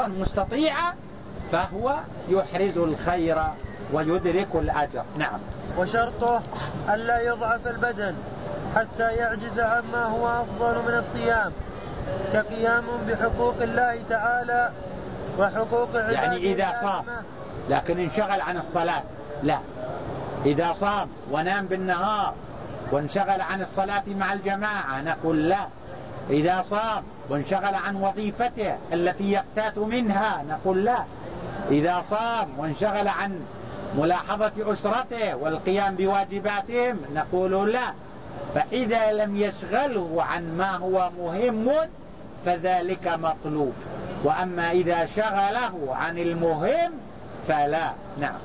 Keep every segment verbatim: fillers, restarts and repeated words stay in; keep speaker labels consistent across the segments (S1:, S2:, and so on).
S1: مستطيعا فهو يحرز الخير ويدرك الأجر. نعم.
S2: وشرطه ألا يضعف البدن حتى يعجز عما هو أفضل من الصيام، كقيام بحقوق الله تعالى وحقوق عباده.
S1: يعني إذا صام لكن انشغل عن الصلاة لا، إذا صام ونام بالنهار وانشغل عن الصلاة مع الجماعة نقول لا، إذا صام وانشغل عن وظيفته التي يقتات منها نقول لا، إذا صام وانشغل عن ملاحظة أسرته والقيام بواجباتهم نقول لا. فإذا لم يشغله عن ما هو مهم فذلك مطلوب، وأما إذا شغله عن المهم فلا. نعم.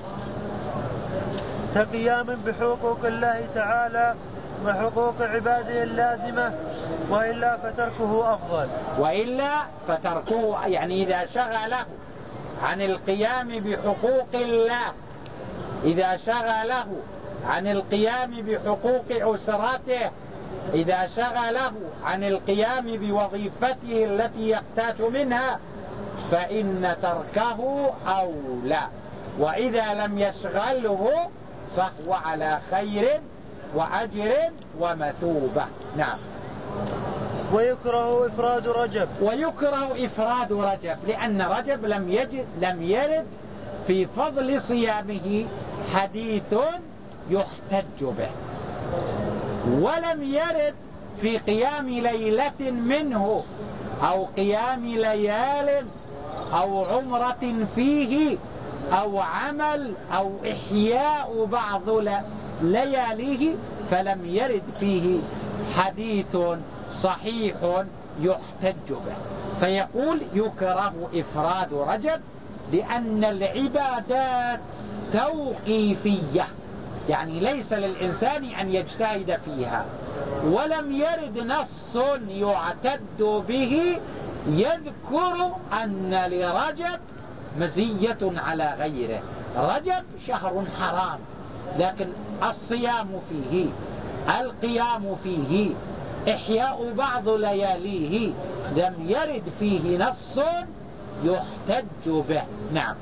S2: كقيام بحقوق الله تعالى وحقوق عباده اللازمة، وإلا فتركه أفضل.
S1: وإلا فتركه يعني إذا شغله عن القيام بحقوق الله، إذا شغله عن القيام بحقوق أسرته، إذا شغله عن القيام بوظيفته التي يقتات منها فإن تركه أولى، وإذا لم يشغله فهو على خير وأجر ومثوبة. نعم.
S2: ويكره إفراد رجب.
S1: ويكره إفراد رجب لأن رجب لم يجد لم يرد في فضل صيامه حديث يحتج به، ولم يرد في قيام ليلة منه أو قيام ليال أو عمرة فيه أو عمل أو إحياء بعض لياليه، فلم يرد فيه حديث صحيح يحتج به، فيقول يكره إفراد رجب لأن العبادات توقيفية، يعني ليس للإنسان أن يجتهد فيها، ولم يرد نص يعتد به يذكر أن لرجب مزية على غيره. رجب شهر حرام، لكن الصيام فيه، القيام فيه، إحياء بعض لياليه لم يرد فيه نص يحتج به. نعم.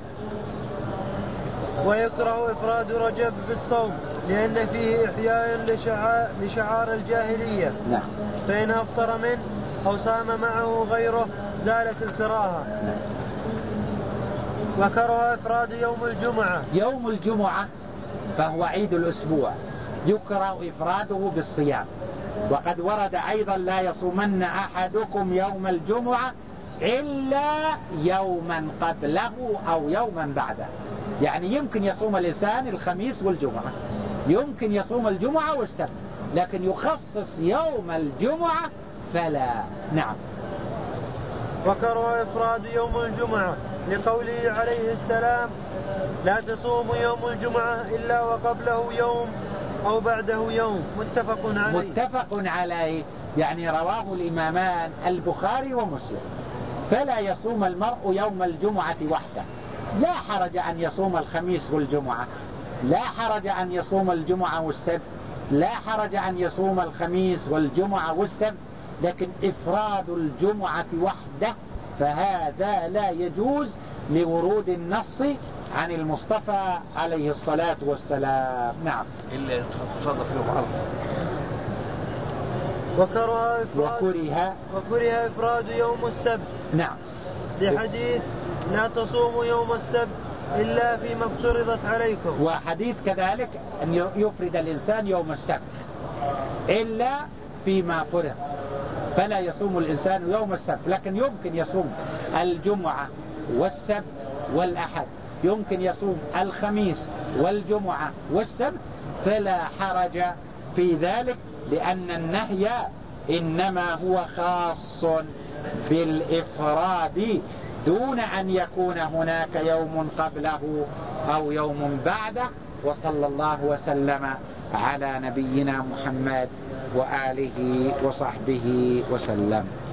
S2: ويكره إفراد رجب بالصوم لأن فيه إحياء لشعار, لشعار الجاهلية.
S1: نعم.
S2: فإن أفطر منه أو صام معه غيره زالت الكراهة.
S1: نعم.
S2: وكره إفراد يوم الجمعة.
S1: يوم الجمعة فهو عيد الأسبوع، يكره إفراده بالصيام، وقد ورد أيضا لا يصومن أحدكم يوم الجمعة إلا يوما قبله أو يوما بعده، يعني يمكن يصوم الإنسان الخميس والجمعة، يمكن يصوم الجمعة والسبت، لكن يخصص يوم الجمعة فلا. نعم.
S2: وكره إفراد يوم الجمعة لقوله عليه السلام لا تصوموا يوم الجمعة إلا وقبله يوم أو بعده يوم، متفق عليه.
S1: متفق عليه يعني رواه الإمامان البخاري ومسلم. فلا يصوم المرء يوم الجمعة وحده، لا حرج أن يصوم الخميس والجمعة، لا حرج أن يصوم الجمعة والسبت، لا حرج أن يصوم الخميس والجمعة والسبت، لكن إفراد الجمعة وحده فهذا لا يجوز لورود النص عن المصطفى عليه الصلاة والسلام. نعم.
S3: إلا يتصادف يوم عرفة.
S2: وكره إفراد
S1: وكره
S2: وكره إفراد يوم السبت.
S1: نعم.
S2: لحديث لا تصوموا يوم السبت إلا فيما افترضت عليكم.
S1: وحديث كذلك أن يفرد الإنسان يوم السبت إلا فيما فرض، فلا يصوم الإنسان يوم السبت، لكن يمكن يصوم الجمعة والسبت والأحد، يمكن يصوم الخميس والجمعة والسبت، فلا حرج في ذلك، لأن النهي إنما هو خاص بالإفراد دون أن يكون هناك يوم قبله أو يوم بعده. وصلى الله وسلم على نبينا محمد وآله وصحبه وسلم.